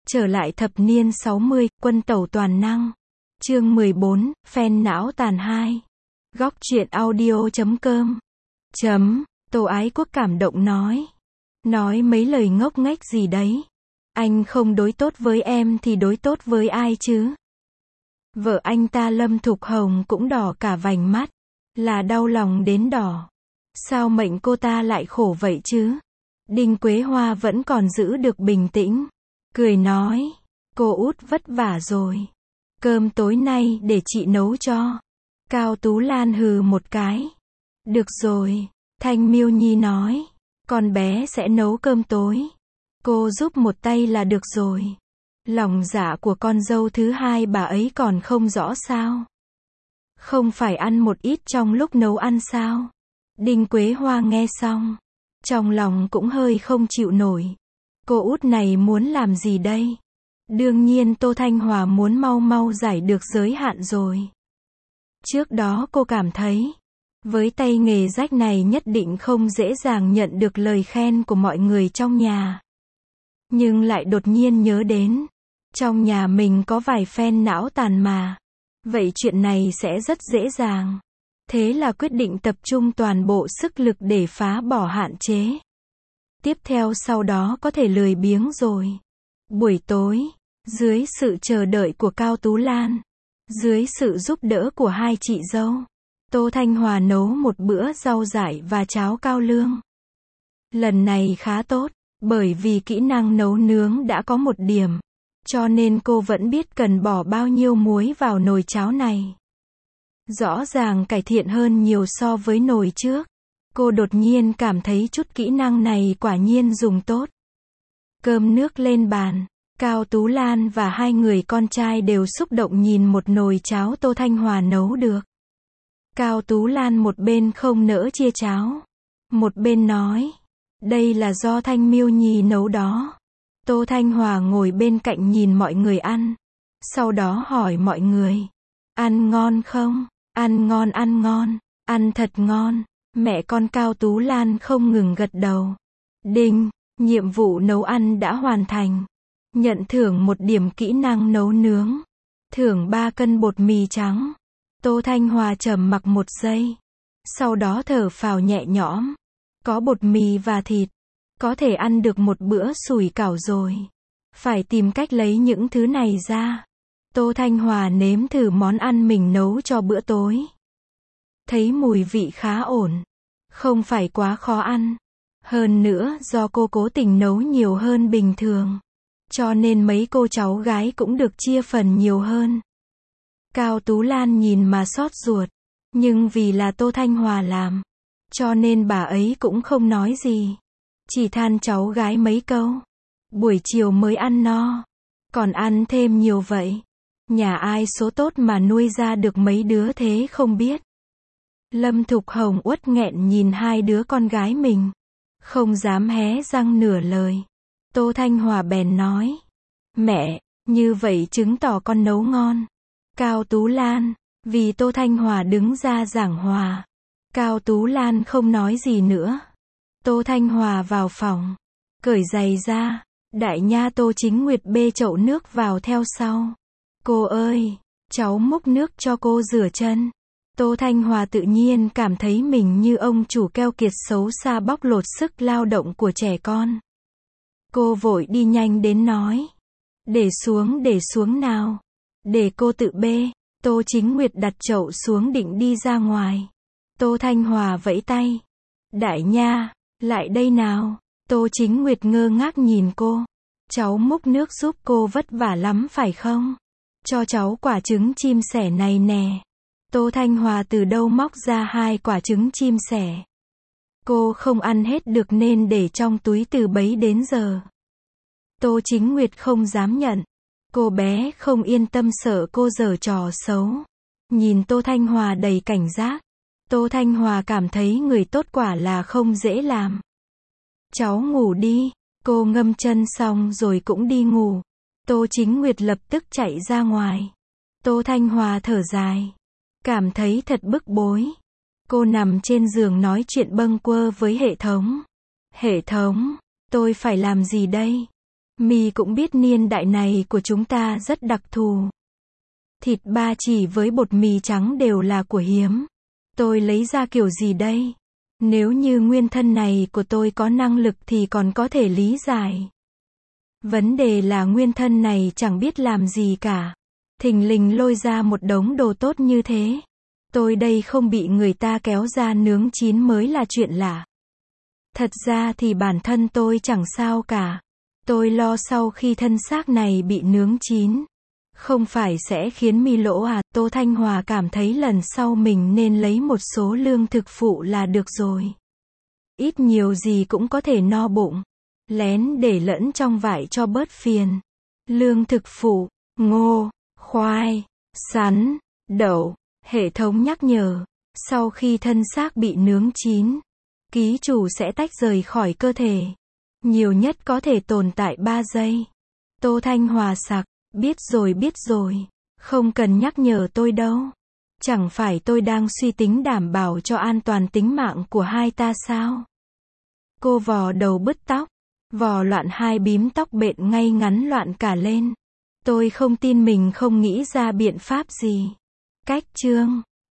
Trở lại thập niên 60, quân tẩu toàn năng. Chương 14, phen não tàn 2. Góc truyện audio.com. Tô Ái Quốc cảm động nói. Nói mấy lời ngốc nghếch gì đấy. Anh không đối tốt với em thì đối tốt với ai chứ? Vợ anh ta Lâm Thục Hồng cũng đỏ cả vành mắt. Là đau lòng đến đỏ. Sao mệnh cô ta lại khổ vậy chứ? Đinh Quế Hoa vẫn còn giữ được bình tĩnh. Cười nói, cô út vất vả rồi. Cơm tối nay để chị nấu cho. Cao Tú Lan hừ một cái. Được rồi, Thanh Miêu Nhi nói, con bé sẽ nấu cơm tối. Cô giúp một tay là được rồi. Lòng dạ của con dâu thứ hai bà ấy còn không rõ sao? Không phải ăn một ít trong lúc nấu ăn sao? Đinh Quế Hoa nghe xong, trong lòng cũng hơi không chịu nổi. Cô út này muốn làm gì đây? Đương nhiên Tô Thanh Hòa muốn mau mau giải được giới hạn rồi. Trước đó cô cảm thấy, với tay nghề rách này nhất định không dễ dàng nhận được lời khen của mọi người trong nhà. Nhưng lại đột nhiên nhớ đến, trong nhà mình có vài phen não tàn mà. Vậy chuyện này sẽ rất dễ dàng. Thế là quyết định tập trung toàn bộ sức lực để phá bỏ hạn chế. Tiếp theo sau đó có thể lười biếng rồi. Buổi tối, dưới sự chờ đợi của Cao Tú Lan, dưới sự giúp đỡ của hai chị dâu, Tô Thanh Hòa nấu một bữa rau dại và cháo cao lương. Lần này khá tốt, bởi vì kỹ năng nấu nướng đã có một điểm, cho nên cô vẫn biết cần bỏ bao nhiêu muối vào nồi cháo này. Rõ ràng cải thiện hơn nhiều so với nồi trước. Cô đột nhiên cảm thấy chút kỹ năng này quả nhiên dùng tốt. Cơm nước lên bàn, Cao Tú Lan và hai người con trai đều xúc động nhìn một nồi cháo Tô Thanh Hòa nấu được. Cao Tú Lan một bên không nỡ chia cháo, một bên nói, đây là do Thanh Miêu Nhi nấu đó. Tô Thanh Hòa ngồi bên cạnh nhìn mọi người ăn, sau đó hỏi mọi người, ăn ngon không? Ăn ngon, ăn thật ngon. Mẹ con Cao Tú Lan không ngừng gật đầu. Đinh, nhiệm vụ nấu ăn đã hoàn thành. Nhận thưởng 1 điểm kỹ năng nấu nướng. Thưởng 3 cân bột mì trắng. Tô Thanh Hòa trầm mặc 1 giây. Sau đó thở phào nhẹ nhõm. Có bột mì và thịt. Có thể ăn được một bữa sủi cảo rồi. Phải tìm cách lấy những thứ này ra. Tô Thanh Hòa nếm thử món ăn mình nấu cho bữa tối. Thấy mùi vị khá ổn. Không phải quá khó ăn. Hơn nữa do cô cố tình nấu nhiều hơn bình thường. Cho nên mấy cô cháu gái cũng được chia phần nhiều hơn. Cao Tú Lan nhìn mà xót ruột. Nhưng vì là Tô Thanh Hòa làm. Cho nên bà ấy cũng không nói gì. Chỉ than cháu gái mấy câu. Buổi chiều mới ăn no. Còn ăn thêm nhiều vậy. Nhà ai số tốt mà nuôi ra được mấy đứa thế không biết. Lâm Thục Hồng uất nghẹn nhìn hai đứa con gái mình. Không dám hé răng nửa lời. Tô Thanh Hòa bèn nói. Mẹ, như vậy chứng tỏ con nấu ngon. Cao Tú Lan, vì Tô Thanh Hòa đứng ra giảng hòa. Cao Tú Lan không nói gì nữa. Tô Thanh Hòa vào phòng. Cởi giày ra. Đại nha Tô Chính Nguyệt bê chậu nước vào theo sau. Cô ơi, cháu múc nước cho cô rửa chân. Tô Thanh Hòa tự nhiên cảm thấy mình như ông chủ keo kiệt xấu xa bóc lột sức lao động của trẻ con. Cô vội đi nhanh đến nói. Để xuống nào. Để cô tự bê. Tô Chính Nguyệt đặt chậu xuống định đi ra ngoài. Tô Thanh Hòa vẫy tay. Đại nha, lại đây nào. Tô Chính Nguyệt ngơ ngác nhìn cô. Cháu múc nước giúp cô vất vả lắm phải không? Cho cháu quả trứng chim sẻ này nè. Tô Thanh Hòa từ đâu móc ra 2 quả trứng chim sẻ. Cô không ăn hết được nên để trong túi từ bấy đến giờ. Tô Chính Nguyệt không dám nhận. Cô bé không yên tâm sợ cô giở trò xấu. Nhìn Tô Thanh Hòa đầy cảnh giác. Tô Thanh Hòa cảm thấy người tốt quả là không dễ làm. Cháu ngủ đi. Cô ngâm chân xong rồi cũng đi ngủ. Tô Chính Nguyệt lập tức chạy ra ngoài. Tô Thanh Hòa thở dài. Cảm thấy thật bức bối. Cô nằm trên giường nói chuyện bâng quơ với hệ thống. Hệ thống, tôi phải làm gì đây? Mi cũng biết niên đại này của chúng ta rất đặc thù. Thịt ba chỉ với bột mì trắng đều là của hiếm. Tôi lấy ra kiểu gì đây? Nếu như nguyên thân này của tôi có năng lực thì còn có thể lý giải. Vấn đề là nguyên thân này chẳng biết làm gì cả. Thình lình lôi ra một đống đồ tốt như thế. Tôi đây không bị người ta kéo ra nướng chín mới là chuyện lạ. Thật ra thì bản thân tôi chẳng sao cả. Tôi lo sau khi thân xác này bị nướng chín, không phải sẽ khiến Mi lỗ à? Tô Thanh Hòa cảm thấy lần sau mình nên lấy một số lương thực phụ là được rồi. Ít nhiều gì cũng có thể no bụng. Lén để lẫn trong vải cho bớt phiền. Lương thực phụ, ngô, khoai, sắn, đậu, hệ thống nhắc nhở. Sau khi thân xác bị nướng chín, ký chủ sẽ tách rời khỏi cơ thể. Nhiều nhất có thể tồn tại 3 giây. Tô Thanh Hòa sặc, biết rồi, không cần nhắc nhở tôi đâu. Chẳng phải tôi đang suy tính đảm bảo cho an toàn tính mạng của hai ta sao? Cô vò đầu bứt tóc, vò loạn hai bím tóc bện ngay ngắn loạn cả lên. Tôi không tin mình không nghĩ ra biện pháp gì. Cách chương